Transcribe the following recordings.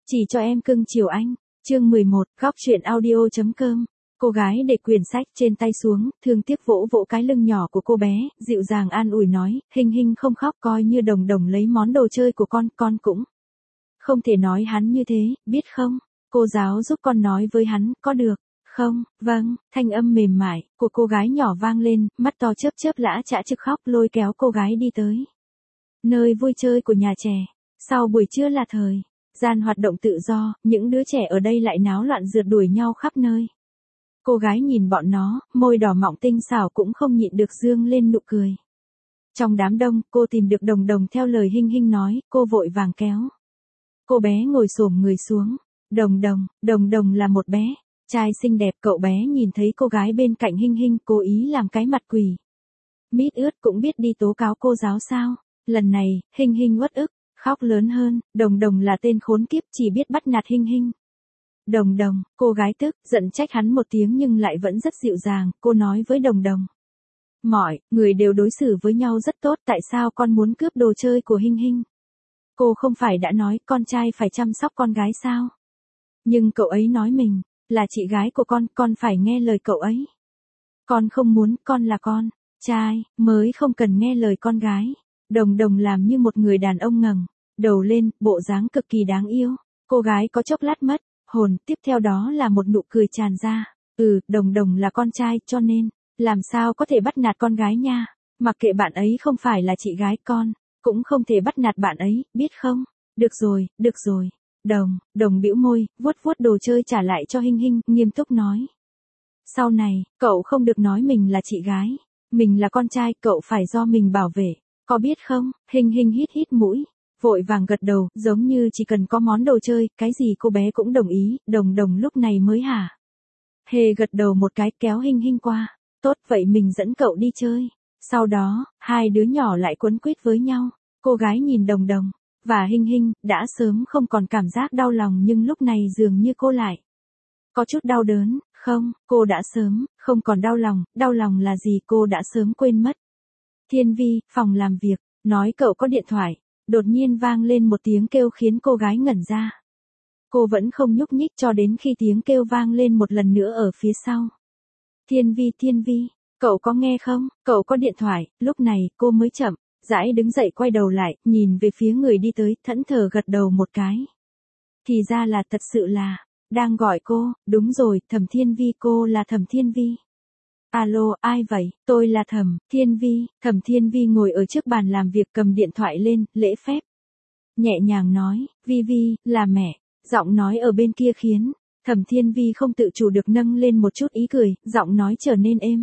Chỉ cho em cưng chiều anh. Chương 11, góc truyện audio.com. Cô gái để quyển sách trên tay xuống, thương tiếc vỗ vỗ cái lưng nhỏ của cô bé, dịu dàng an ủi nói, Hình Hình không khóc, coi như Đồng Đồng lấy món đồ chơi của con cũng không thể nói hắn như thế, biết không? Cô giáo giúp con nói với hắn, có được không? Vâng, thanh âm mềm mại của cô gái nhỏ vang lên, mắt to chớp chớp lã chã trực khóc, lôi kéo cô gái đi tới nơi vui chơi của nhà trẻ. Sau buổi trưa là thời gian hoạt động tự do, những đứa trẻ ở đây lại náo loạn rượt đuổi nhau khắp nơi. Cô gái nhìn bọn nó, môi đỏ mọng tinh xảo cũng không nhịn được dương lên nụ cười. Trong đám đông, cô tìm được Đồng Đồng theo lời Hình Hình nói, cô vội vàng kéo cô bé ngồi xổm người xuống. Đồng Đồng là một bé trai xinh đẹp, cậu bé nhìn thấy cô gái bên cạnh Hình Hình, cố ý làm cái mặt quỷ mít ướt, cũng biết đi tố cáo cô giáo sao. Lần này, Hình Hình uất ức, khóc lớn hơn, Đồng Đồng là tên khốn kiếp, chỉ biết bắt nạt Hình Hình. Đồng Đồng, cô gái tức giận trách hắn một tiếng nhưng lại vẫn rất dịu dàng, cô nói với Đồng Đồng. Mọi người đều đối xử với nhau rất tốt, tại sao con muốn cướp đồ chơi của Hình Hình? Cô không phải đã nói con trai phải chăm sóc con gái sao? Nhưng cậu ấy nói mình là chị gái của con phải nghe lời cậu ấy. Con không muốn, con là con trai, mới không cần nghe lời con gái. Đồng Đồng làm như một người đàn ông ngẩng đầu lên, bộ dáng cực kỳ đáng yêu. Cô gái có chốc lát mất hồn, tiếp theo đó là một nụ cười tràn ra. Đồng Đồng là con trai, cho nên làm sao có thể bắt nạt con gái nha. Mặc kệ bạn ấy không phải là chị gái con, cũng không thể bắt nạt bạn ấy, biết không? Được rồi. Đồng bĩu môi, vuốt vuốt đồ chơi trả lại cho Hình Hình, nghiêm túc nói. Sau này, cậu không được nói mình là chị gái. Mình là con trai, cậu phải do mình bảo vệ. Có biết không? Hình Hình hít mũi, vội vàng gật đầu, giống như chỉ cần có món đồ chơi, cái gì cô bé cũng đồng ý. Đồng lúc này mới hả hề gật đầu một cái, kéo Hình Hình qua. Tốt, vậy mình dẫn cậu đi chơi. Sau đó, hai đứa nhỏ lại quấn quýt với nhau. Cô gái nhìn Đồng và Hình Hình, đã sớm không còn cảm giác đau lòng, nhưng lúc này dường như cô lại có chút đau đớn. Không, cô đã sớm không còn đau lòng là gì cô đã sớm quên mất. Thiên Vi, phòng làm việc, nói cậu có điện thoại. Đột nhiên vang lên một tiếng kêu khiến cô gái ngẩn ra. Cô vẫn không nhúc nhích cho đến khi tiếng kêu vang lên một lần nữa ở phía sau. Thiên Vi, cậu có nghe không? Cậu có điện thoại. Lúc này, cô mới chậm rãi đứng dậy, quay đầu lại, nhìn về phía người đi tới, thẫn thờ gật đầu một cái. Thì ra là thật sự là đang gọi cô. Đúng rồi, Thẩm Thiên Vi, cô là Thẩm Thiên Vi. Alo, ai vậy? Tôi là Thẩm Thiên Vi. Thẩm Thiên Vi ngồi ở trước bàn làm việc, cầm điện thoại lên, lễ phép nhẹ nhàng nói, Vi, là mẹ. Giọng nói ở bên kia khiến Thẩm Thiên Vi không tự chủ được nâng lên một chút ý cười, giọng nói trở nên êm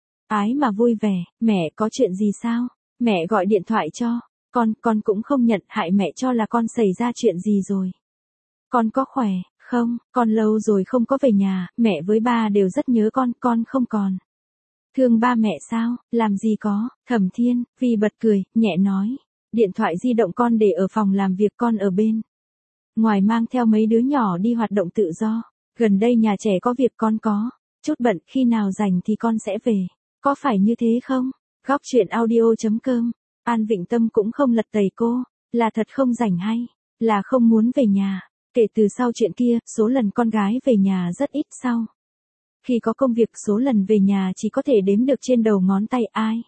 ái mà vui vẻ. Mẹ có chuyện gì sao? Mẹ gọi điện thoại cho con cũng không nhận, hại mẹ cho là con xảy ra chuyện gì rồi. Con có khỏe không? Con lâu rồi không có về nhà, mẹ với ba đều rất nhớ con không còn thương ba mẹ sao? Làm gì có. Thẩm Thiên Vi bật cười, nhẹ nói, điện thoại di động con để ở phòng làm việc, con ở bên ngoài mang theo mấy đứa nhỏ đi hoạt động tự do. Gần đây nhà trẻ có việc, con có chút bận, khi nào rảnh thì con sẽ về. Có phải như thế không? Góc truyện audio.com. An Vịnh Tâm cũng không lật tẩy cô, là thật không rảnh hay là không muốn về nhà. Kể từ sau chuyện kia, số lần con gái về nhà rất ít. Sau khi có công việc, số lần về nhà chỉ có thể đếm được trên đầu ngón tay. Ai?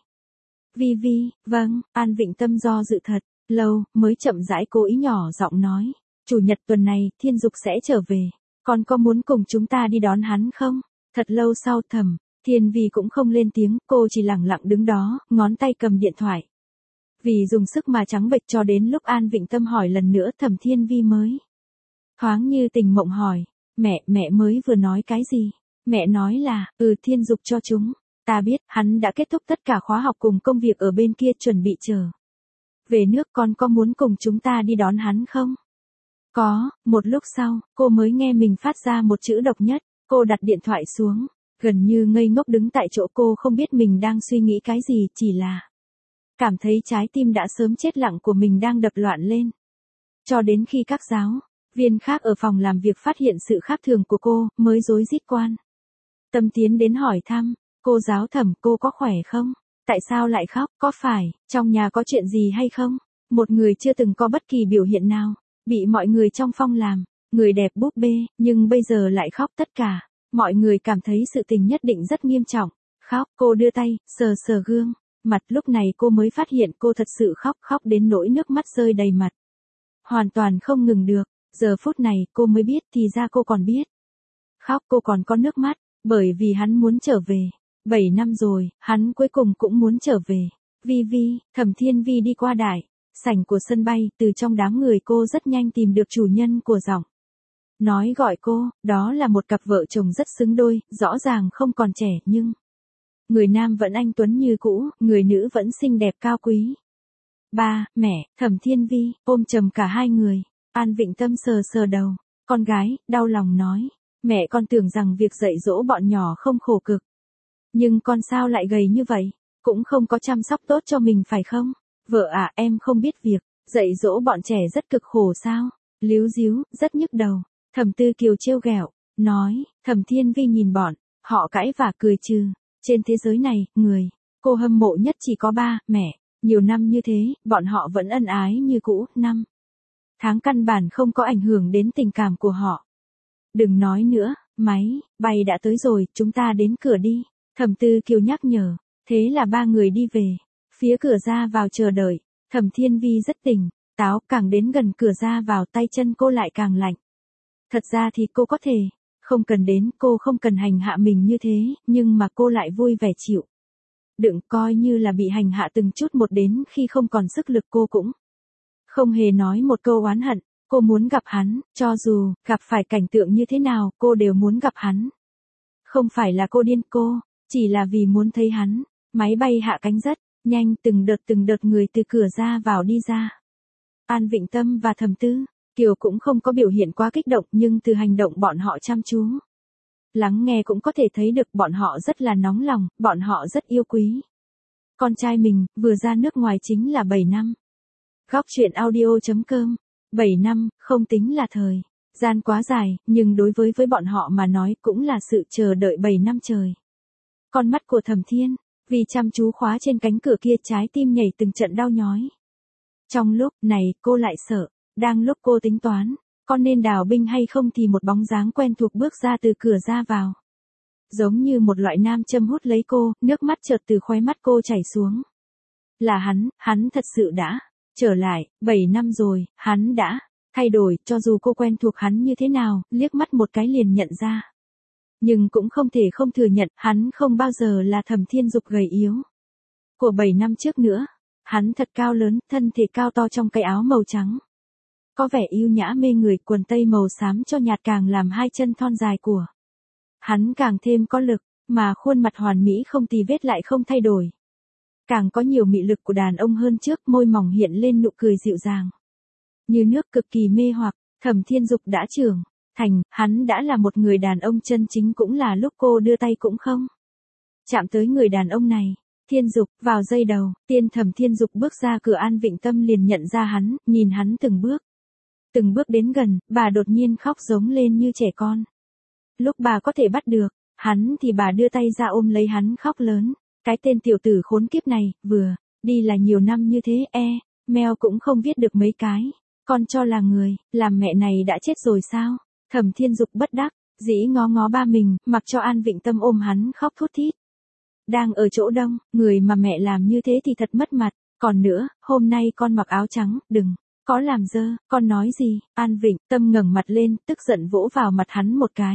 Vi, vâng. An Vịnh Tâm do dự thật lâu, mới chậm rãi cố ý nhỏ giọng nói, chủ nhật tuần này, Thiên Dục sẽ trở về. Con có muốn cùng chúng ta đi đón hắn không? Thật lâu sau, Thẩm Thiên Vi cũng không lên tiếng, cô chỉ lẳng lặng đứng đó, ngón tay cầm điện thoại. Vì dùng sức mà trắng bệch, cho đến lúc An Vịnh Tâm hỏi lần nữa, Thẩm Thiên Vi mới thoáng như tình mộng hỏi, mẹ mới vừa nói cái gì? Mẹ nói là, Thiên Dục cho chúng ta biết, hắn đã kết thúc tất cả khóa học cùng công việc ở bên kia, chuẩn bị trở về nước. Con có muốn cùng chúng ta đi đón hắn không? Có. Một lúc sau, cô mới nghe mình phát ra một chữ độc nhất. Cô đặt điện thoại xuống, gần như ngây ngốc đứng tại chỗ. Cô không biết mình đang suy nghĩ cái gì, chỉ là cảm thấy trái tim đã sớm chết lặng của mình đang đập loạn lên. Cho đến khi các giáo viên khác ở phòng làm việc phát hiện sự khác thường của cô, mới rối rít quan tâm tiến đến hỏi thăm. Cô giáo Thẩm, cô có khỏe không? Tại sao lại khóc? Có phải trong nhà có chuyện gì hay không? Một người chưa từng có bất kỳ biểu hiện nào, bị mọi người trong phòng làm Người đẹp búp bê, nhưng bây giờ lại khóc tất cả. Mọi người cảm thấy sự tình nhất định rất nghiêm trọng. Khóc, cô đưa tay, sờ sờ gương. Mặt lúc này cô mới phát hiện cô thật sự khóc đến nỗi nước mắt rơi đầy mặt. Hoàn toàn không ngừng được. Giờ phút này cô mới biết thì ra cô còn biết. Khóc cô còn có nước mắt, bởi vì hắn muốn trở về. 7 năm rồi, hắn cuối cùng cũng muốn trở về. Vi Vi, Thẩm Thiên Vi đi qua đại sảnh của sân bay, từ trong đám người cô rất nhanh tìm được chủ nhân của giọng nói gọi cô, đó là một cặp vợ chồng rất xứng đôi, rõ ràng không còn trẻ nhưng người nam vẫn anh tuấn như cũ, người nữ vẫn xinh đẹp cao quý. Ba, mẹ, Thẩm Thiên Vi, ôm chầm cả hai người. An Vịnh Tâm sờ sờ đầu, con gái, đau lòng nói, mẹ con tưởng rằng việc dạy dỗ bọn nhỏ không khổ cực. Nhưng con sao lại gầy như vậy, cũng không có chăm sóc tốt cho mình phải không? Vợ à, em không biết việc dạy dỗ bọn trẻ rất cực khổ sao? Líu díu, rất nhức đầu. Thẩm Tư Kiều trêu ghẹo, nói, Thẩm Thiên Vi nhìn bọn họ cãi và cười trừ. Trên thế giới này, người cô hâm mộ nhất chỉ có ba, mẹ. Nhiều năm như thế, bọn họ vẫn ân ái như cũ, 5 tháng căn bản không có ảnh hưởng đến tình cảm của họ. Đừng nói nữa, máy bay đã tới rồi, chúng ta đến cửa đi. Thẩm Tư Kiều nhắc nhở. Thế là ba người đi về. Phía cửa ra vào chờ đợi. Thẩm Thiên Vi rất tỉnh táo, càng đến gần cửa ra vào tay chân cô lại càng lạnh. Thật ra thì cô có thể không cần đến, cô không cần hành hạ mình như thế, nhưng mà cô lại vui vẻ chịu đựng, coi như là bị hành hạ từng chút một, đến khi không còn sức lực cô cũng không hề nói một câu oán hận. Cô muốn gặp hắn, cho dù gặp phải cảnh tượng như thế nào, cô đều muốn gặp hắn. Không phải là cô điên, cô chỉ là vì muốn thấy hắn. Máy bay hạ cánh rất nhanh, từng đợt người từ cửa ra vào đi ra. An Vịnh Tâm và Thẩm Tư Kiều cũng không có biểu hiện quá kích động, nhưng từ hành động bọn họ chăm chú lắng nghe cũng có thể thấy được bọn họ rất là nóng lòng, bọn họ rất yêu quý con trai mình, vừa ra nước ngoài chính là 7 năm. Góc truyện audio.com. 7 năm, không tính là thời gian quá dài, nhưng đối với bọn họ mà nói cũng là sự chờ đợi 7 năm trời. Con mắt của Thẩm Thiên vì chăm chú khóa trên cánh cửa kia, trái tim nhảy từng trận đau nhói. Trong lúc này, cô lại sợ, đang lúc cô tính toán có nên đào binh hay không thì một bóng dáng quen thuộc bước ra từ cửa ra vào. Giống như một loại nam châm hút lấy cô, nước mắt chợt từ khóe mắt cô chảy xuống. Là hắn thật sự đã trở lại, 7 năm rồi, hắn đã thay đổi, cho dù cô quen thuộc hắn như thế nào, liếc mắt một cái liền nhận ra. Nhưng cũng không thể không thừa nhận, hắn không bao giờ là Thẩm Thiên Dục gầy yếu của 7 năm trước nữa. Hắn thật cao lớn, thân thể cao to trong cái áo màu trắng. Có vẻ yêu nhã mê người, quần tây màu xám cho nhạt càng làm hai chân thon dài của hắn càng thêm có lực, mà khuôn mặt hoàn mỹ không tì vết lại không thay đổi. Càng có nhiều mị lực của đàn ông hơn trước, môi mỏng hiện lên nụ cười dịu dàng như nước, cực kỳ mê hoặc. Thẩm Thiên Dục đã trưởng thành, hắn đã là một người đàn ông chân chính, cũng là lúc cô đưa tay cũng không chạm tới người đàn ông này. Thiên Dục, vào giây đầu tiên Thẩm Thiên Dục bước ra cửa, An Vịnh Tâm liền nhận ra hắn, nhìn hắn từng bước đến gần, bà đột nhiên khóc giống lên như trẻ con. Lúc bà có thể bắt được hắn thì bà đưa tay ra ôm lấy hắn khóc lớn. Cái tên tiểu tử khốn kiếp này, vừa đi là nhiều năm như thế, mèo cũng không viết được mấy cái. Con cho là người làm mẹ này đã chết rồi sao? Thẩm Thiên Dục bất đắc dĩ ngó ba mình, mặc cho An Vịnh Tâm ôm hắn khóc thút thít. Đang ở chỗ đông, người mà mẹ làm như thế thì thật mất mặt. Còn nữa, hôm nay con mặc áo trắng, đừng có làm dơ. Con nói gì? An Vịnh Tâm ngẩng mặt lên, tức giận vỗ vào mặt hắn một cái.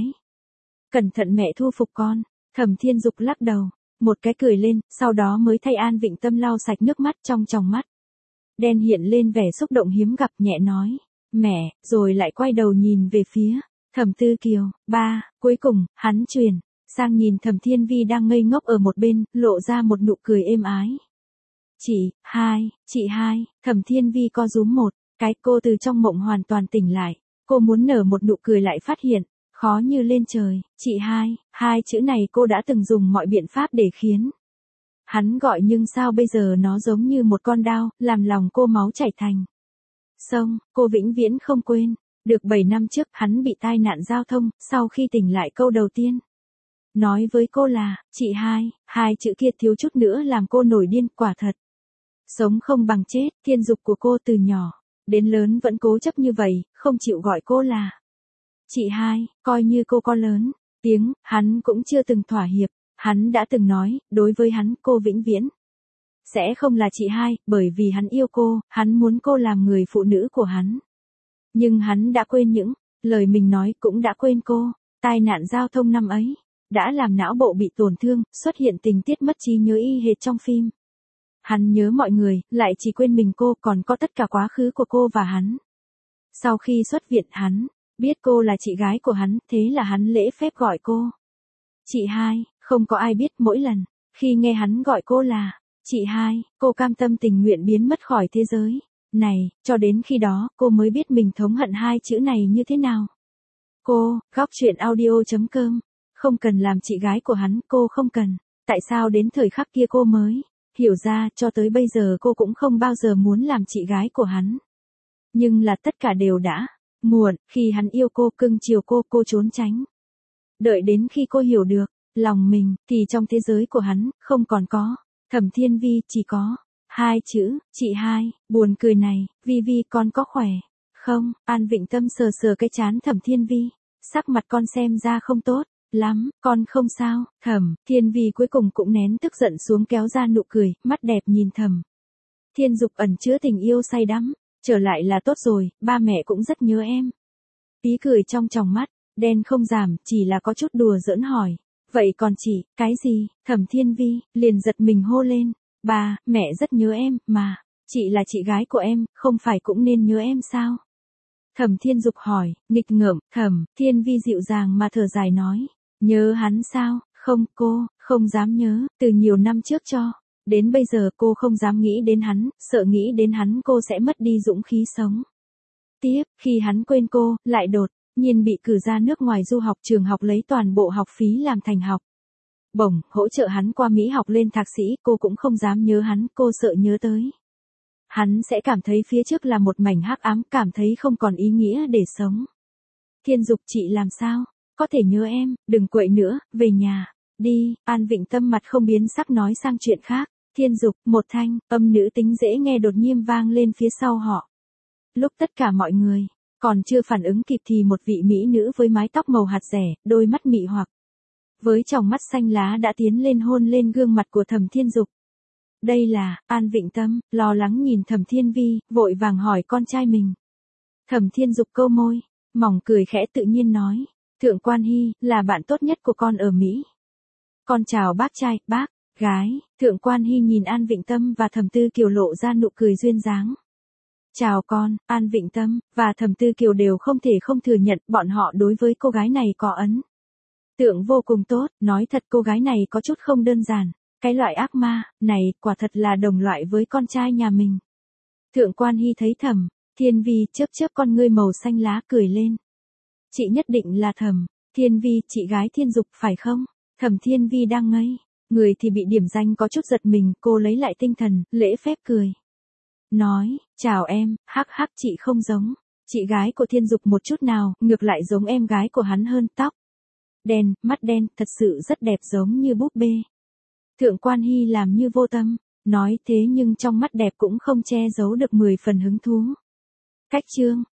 Cẩn thận mẹ thu phục con. Thẩm Thiên Dục lắc đầu, một cái cười lên, sau đó mới thay An Vịnh Tâm lau sạch nước mắt, trong tròng mắt đen hiện lên vẻ xúc động hiếm gặp, nhẹ nói, mẹ, rồi lại quay đầu nhìn về phía Thẩm Tư Kiều. Ba, cuối cùng, hắn chuyển sang nhìn Thẩm Thiên Vi đang ngây ngốc ở một bên, lộ ra một nụ cười êm ái. Chị hai, Thẩm Thiên Vi co rúm một cái, cô từ trong mộng hoàn toàn tỉnh lại. Cô muốn nở một nụ cười lại phát hiện khó như lên trời. Chị hai chữ này cô đã từng dùng mọi biện pháp để khiến hắn gọi, nhưng sao bây giờ nó giống như một con đao, làm lòng cô máu chảy thành sông. Cô vĩnh viễn không quên được 7 năm trước hắn bị tai nạn giao thông, sau khi tỉnh lại câu đầu tiên nói với cô là, chị hai chữ kia thiếu chút nữa làm cô nổi điên. Quả thật, sống không bằng chết. Thiên Dục của cô từ nhỏ đến lớn vẫn cố chấp như vậy, không chịu gọi cô là Chị hai, coi như cô có lớn tiếng, hắn cũng chưa từng thỏa hiệp. Hắn đã từng nói, đối với hắn cô vĩnh viễn sẽ không là chị hai, bởi vì hắn yêu cô, hắn muốn cô làm người phụ nữ của hắn. Nhưng hắn đã quên những lời mình nói, cũng đã quên cô. Tai nạn giao thông năm ấy đã làm não bộ bị tổn thương, xuất hiện tình tiết mất trí nhớ y hệt trong phim. Hắn nhớ mọi người, lại chỉ quên mình cô, còn có tất cả quá khứ của cô và hắn. Sau khi xuất viện hắn biết cô là chị gái của hắn, thế là hắn lễ phép gọi cô chị hai. Không có ai biết mỗi lần khi nghe hắn gọi cô là chị hai, cô cam tâm tình nguyện biến mất khỏi thế giới này, cho đến khi đó cô mới biết mình thống hận hai chữ này như thế nào. Cô, góc chuyện audio.com, không cần làm chị gái của hắn, cô không cần. Tại sao đến thời khắc kia cô mới hiểu ra, cho tới bây giờ cô cũng không bao giờ muốn làm chị gái của hắn. Nhưng là tất cả đều đã muộn, khi hắn yêu cô, cưng chiều cô trốn tránh. Đợi đến khi cô hiểu được lòng mình, thì trong thế giới của hắn không còn có Thẩm Thiên Vi, chỉ có hai chữ, chị hai. Buồn cười này, Vi con có khỏe không? An Vịnh Tâm sờ sờ cái trán Thẩm Thiên Vi, sắc mặt con xem ra không tốt lắm, con không sao. Thẩm Thiên Vi cuối cùng cũng nén tức giận xuống, kéo ra nụ cười, mắt đẹp nhìn Thẩm Thiên Dục ẩn chứa tình yêu say đắm. Trở lại là tốt rồi, ba mẹ cũng rất nhớ em. Tí cười trong tròng mắt đen không giảm, chỉ là có chút đùa giỡn hỏi. Vậy còn chị, cái gì? Thẩm Thiên Vi liền giật mình hô lên. Ba, mẹ rất nhớ em, mà. Chị là chị gái của em, không phải cũng nên nhớ em sao? Thẩm Thiên Dục hỏi, nghịch ngợm. Thẩm Thiên Vi dịu dàng mà thở dài nói. Nhớ hắn sao? Không, cô không dám nhớ, từ nhiều năm trước cho đến bây giờ cô không dám nghĩ đến hắn, sợ nghĩ đến hắn cô sẽ mất đi dũng khí sống tiếp. Khi hắn quên cô, lại đột nhiên bị cử ra nước ngoài du học, trường học lấy toàn bộ học phí làm thành học bổng, hỗ trợ hắn qua Mỹ học lên thạc sĩ, cô cũng không dám nhớ hắn, cô sợ nhớ tới hắn sẽ cảm thấy phía trước là một mảnh hắc ám, cảm thấy không còn ý nghĩa để sống. Thiên Dục, chị làm sao có thể nhớ em, đừng quậy nữa, về nhà đi. An Vịnh Tâm mặt không biến sắc nói sang chuyện khác. Thiên Dục, một thanh âm nữ tính dễ nghe đột nhiên vang lên phía sau họ. Lúc tất cả mọi người còn chưa phản ứng kịp thì một vị mỹ nữ với mái tóc màu hạt dẻ, đôi mắt mị hoặc, với tròng mắt xanh lá đã tiến lên hôn lên gương mặt của Thẩm Thiên Dục. Đây là An Vịnh Tâm, lo lắng nhìn Thẩm Thiên Vi, vội vàng hỏi con trai mình. Thẩm Thiên Dục câu môi, mỏng cười khẽ tự nhiên nói. Thượng Quan Hy, là bạn tốt nhất của con ở Mỹ. Con chào bác trai, bác gái. Thượng Quan Hy nhìn An Vịnh Tâm và Thẩm Tư Kiều lộ ra nụ cười duyên dáng. Chào con. An Vịnh Tâm và Thẩm Tư Kiều đều không thể không thừa nhận bọn họ đối với cô gái này có ấn tượng vô cùng tốt. Nói thật, cô gái này có chút không đơn giản. Cái loại ác ma này quả thật là đồng loại với con trai nhà mình. Thượng Quan Hy thấy Thẩm Thiên Vi chớp chớp con ngươi màu xanh lá, cười lên. Chị nhất định là Thẩm Thiên Vi, chị gái Thiên Dục phải không? Thẩm Thiên Vi đang ngây người thì bị điểm danh có chút giật mình, cô lấy lại tinh thần, lễ phép cười. Nói, chào em, hắc hắc, chị không giống chị gái của Thiên Dục một chút nào, ngược lại giống em gái của hắn hơn, tóc đen, mắt đen, thật sự rất đẹp giống như búp bê. Thượng Quan Hy làm như vô tâm, nói thế nhưng trong mắt đẹp cũng không che giấu được 10 phần hứng thú. Cách chương